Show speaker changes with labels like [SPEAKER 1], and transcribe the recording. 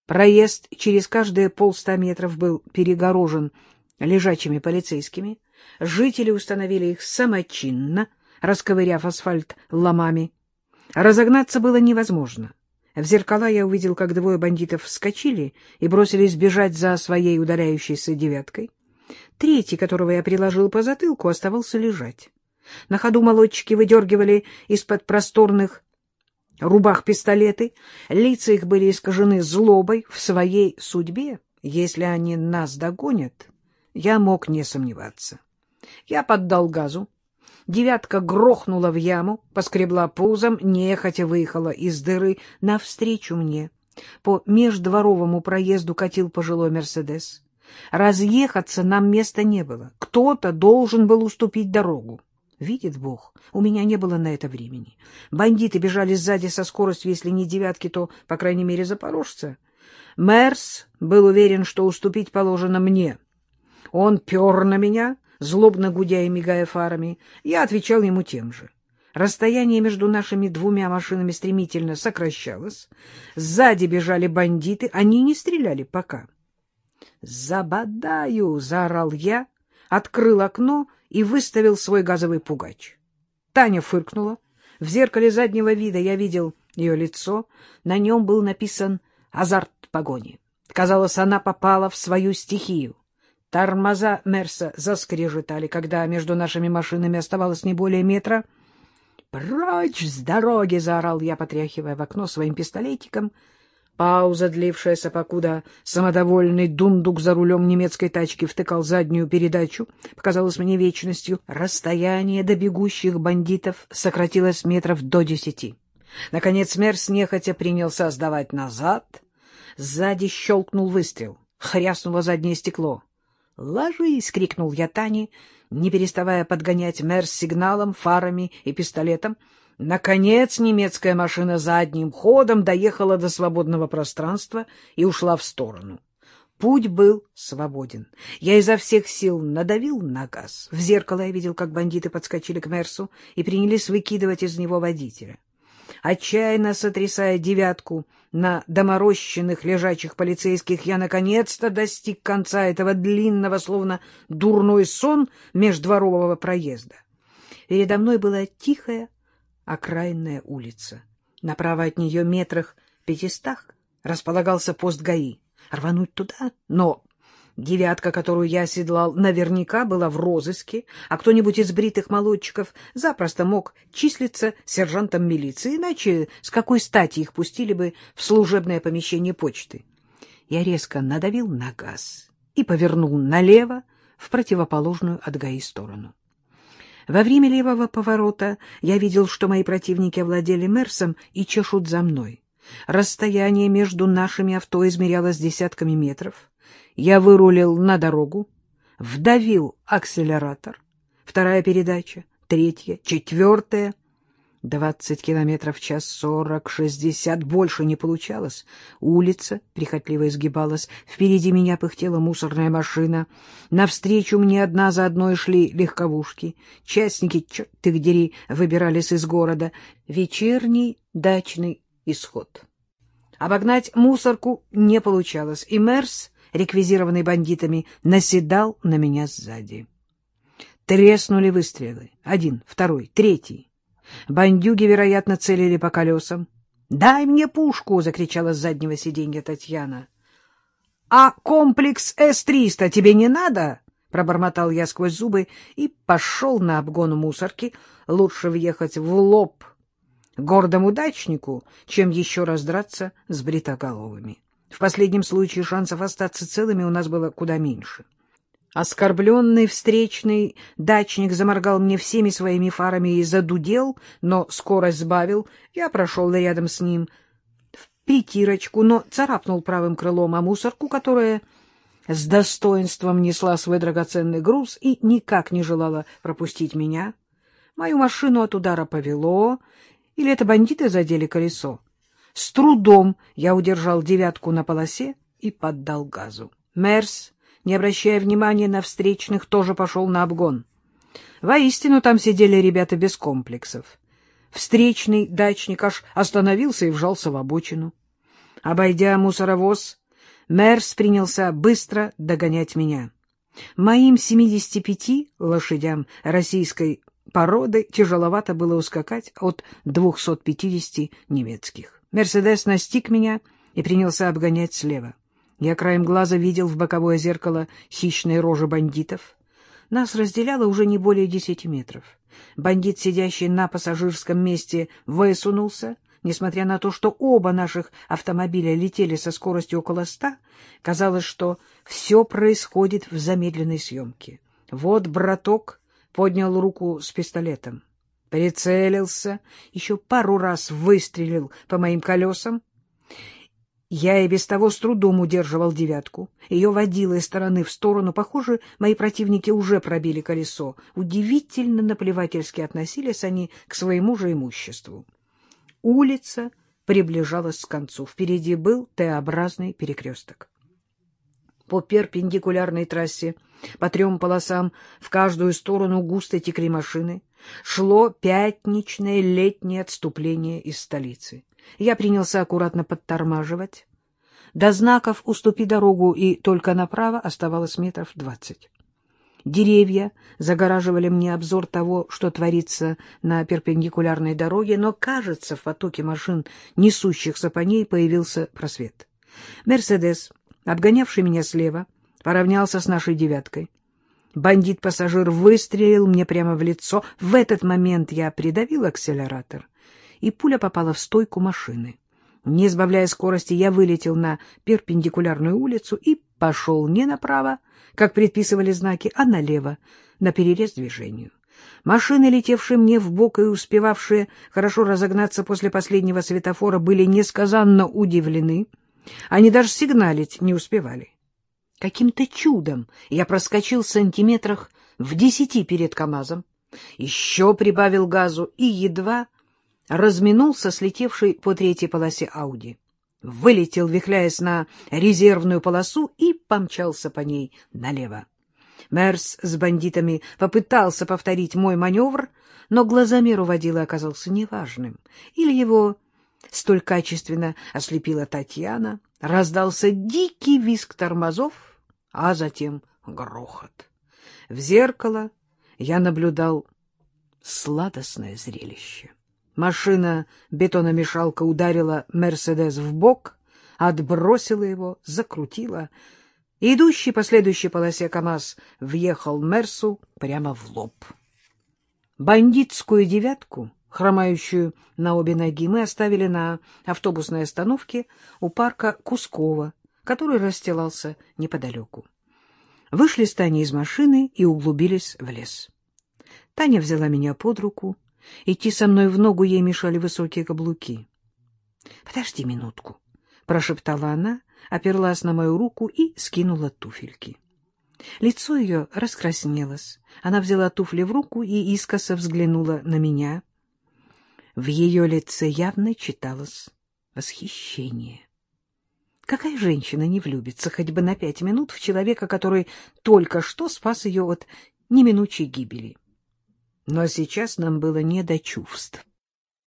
[SPEAKER 1] Проезд через каждые 150 метров был перегорожен лежачими полицейскими. Жители установили их самочинно, расковыряв асфальт ломами. Разогнаться было невозможно. В зеркала я увидел, как двое бандитов вскочили и бросились бежать за своей удаляющейся девяткой. Третий, которого я приложил по затылку, оставался лежать. На ходу молодчики выдергивали из-под просторных рубах пистолеты. Лица их были искажены злобой в своей судьбе. Если они нас догонят, я мог не сомневаться. Я поддал газу. Девятка грохнула в яму, поскребла пузом, нехотя выехала из дыры навстречу мне. По междворовому проезду катил пожилой «Мерседес». Разъехаться нам места не было. Кто-то должен был уступить дорогу. Видит Бог, у меня не было на это времени. Бандиты бежали сзади со скоростью, если не девятки, то, по крайней мере, запорожца. Мерс был уверен, что уступить положено мне. Он пер на меня, злобно гудя и мигая фарами. Я отвечал ему тем же. Расстояние между нашими двумя машинами стремительно сокращалось. Сзади бежали бандиты, они не стреляли пока. «Забодаю!» — заорал я, открыл окно и выставил свой газовый пугач. Таня фыркнула. В зеркале заднего вида я видел ее лицо. На нем был написан «Азарт погони». Казалось, она попала в свою стихию. Тормоза Мерса заскрежетали, когда между нашими машинами оставалось не более метра. «Прочь с дороги!» — заорал я, потряхивая в окно своим пистолетиком. Пауза, длившаяся, покуда самодовольный дундук за рулем немецкой тачки втыкал заднюю передачу, показалась мне вечностью. Расстояние до бегущих бандитов сократилось метров до 10. Наконец Мерс нехотя принялся сдавать назад. Сзади щелкнул выстрел. Хряснуло заднее стекло. «Ложись!» — крикнул я Тане, не переставая подгонять Мерс сигналом, фарами и пистолетом. Наконец немецкая машина задним ходом доехала до свободного пространства и ушла в сторону. Путь был свободен. Я изо всех сил надавил на газ. В зеркало я видел, как бандиты подскочили к Мерсу и принялись выкидывать из него водителя. Отчаянно сотрясая девятку на доморощенных лежачих полицейских, я наконец-то достиг конца этого длинного, словно дурной сон, междворового проезда. Передо мной была тихая окраинная улица. Направо от нее метрах 500 располагался пост ГАИ. Рвануть туда? Но девятка, которую я оседлал, наверняка была в розыске, а кто-нибудь из бритых молодчиков запросто мог числиться сержантом милиции, иначе с какой стати их пустили бы в служебное помещение почты? Я резко надавил на газ и повернул налево в противоположную от ГАИ сторону. Во время левого поворота я видел, что мои противники овладели Мерсом и чешут за мной. Расстояние между нашими авто измерялось десятками метров. Я вырулил на дорогу, вдавил акселератор. Вторая передача, третья, четвертая. 20 километров в час, 40, 60, больше не получалось. Улица прихотливо изгибалась, впереди меня пыхтела мусорная машина. Навстречу мне одна за одной шли легковушки. Частники, черт их дери, выбирались из города. Вечерний дачный исход. Обогнать мусорку не получалось, и Мерс, реквизированный бандитами, наседал на меня сзади. Треснули выстрелы. Один, второй, третий. Бандюги, вероятно, целили по колесам. «Дай мне пушку!» — закричала с заднего сиденья Татьяна. «А комплекс С-300 тебе не надо?» — пробормотал я сквозь зубы и пошел на обгон мусорки. Лучше въехать в лоб гордому дачнику, чем еще раз драться с бритоголовыми. В последнем случае шансов остаться целыми у нас было куда меньше. Оскорбленный встречный дачник заморгал мне всеми своими фарами и задудел, но скорость сбавил. Я прошел рядом с ним в притирочку, но царапнул правым крылом о мусорку, которая с достоинством несла свой драгоценный груз и никак не желала пропустить меня. Мою машину от удара повело, или это бандиты задели колесо. С трудом я удержал девятку на полосе и поддал газу. Мерс, не обращая внимания на встречных, тоже пошел на обгон. Воистину, там сидели ребята без комплексов. Встречный дачник аж остановился и вжался в обочину. Обойдя мусоровоз, Мерс принялся быстро догонять меня. Моим 75 лошадям российской породы тяжеловато было ускакать от 250 немецких. «Мерседес» настиг меня и принялся обгонять слева. Я краем глаза видел в боковое зеркало хищные рожи бандитов. Нас разделяло уже не более 10 метров. Бандит, сидящий на пассажирском месте, высунулся. Несмотря на то, что оба наших автомобиля летели со скоростью около 100, казалось, что все происходит в замедленной съемке. Вот браток поднял руку с пистолетом, прицелился, еще пару раз выстрелил по моим колесам. Я и без того с трудом удерживал девятку. Ее водило из стороны в сторону. Похоже, мои противники уже пробили колесо. Удивительно наплевательски относились они к своему же имуществу. Улица приближалась к концу. Впереди был Т-образный перекресток. По перпендикулярной трассе, по 3 полосам, в каждую сторону густо текли машины. Шло пятничное летнее отступление из столицы. Я принялся аккуратно подтормаживать. До знаков «Уступи дорогу» и «Только направо» оставалось метров 20. Деревья загораживали мне обзор того, что творится на перпендикулярной дороге, но, кажется, в потоке машин, несущихся по ней, появился просвет. «Мерседес», обгонявший меня слева, поравнялся с нашей девяткой. Бандит-пассажир выстрелил мне прямо в лицо. В этот момент я придавил акселератор, и пуля попала в стойку машины. Не сбавляя скорости, я вылетел на перпендикулярную улицу и пошел не направо, как предписывали знаки, а налево, наперерез движению. Машины, летевшие мне в бок и успевавшие хорошо разогнаться после последнего светофора, были несказанно удивлены. Они даже сигналить не успевали. Каким-то чудом я проскочил сантиметрах в 10 перед КамАЗом, еще прибавил газу и едва разминулся с летевшей по 3-й полосе Ауди. Вылетел, вихляясь на резервную полосу, и помчался по ней налево. Мерс с бандитами попытался повторить мой маневр, но глазомер у водила оказался неважным. Или его столь качественно ослепила Татьяна. Раздался дикий визг тормозов, а затем грохот. В зеркало я наблюдал сладостное зрелище. Машина-бетономешалка ударила «Мерседес» в бок, отбросила его, закрутила. Идущий по следующей полосе КамАЗ въехал Мерсу прямо в лоб. Бандитскую девятку, хромающую на обе ноги, мы оставили на автобусной остановке у парка Кускова, который расстилался неподалеку. Вышли с Таней из машины и углубились в лес. Таня взяла меня под руку. Идти со мной в ногу ей мешали высокие каблуки. — Подожди минутку, — прошептала она, оперлась на мою руку и скинула туфельки. Лицо ее раскраснелось. Она взяла туфли в руку и искоса взглянула на меня. В ее лице явно читалось восхищение. Какая женщина не влюбится хоть бы на 5 минут в человека, который только что спас ее от неминучей гибели? Но сейчас нам было не до чувств.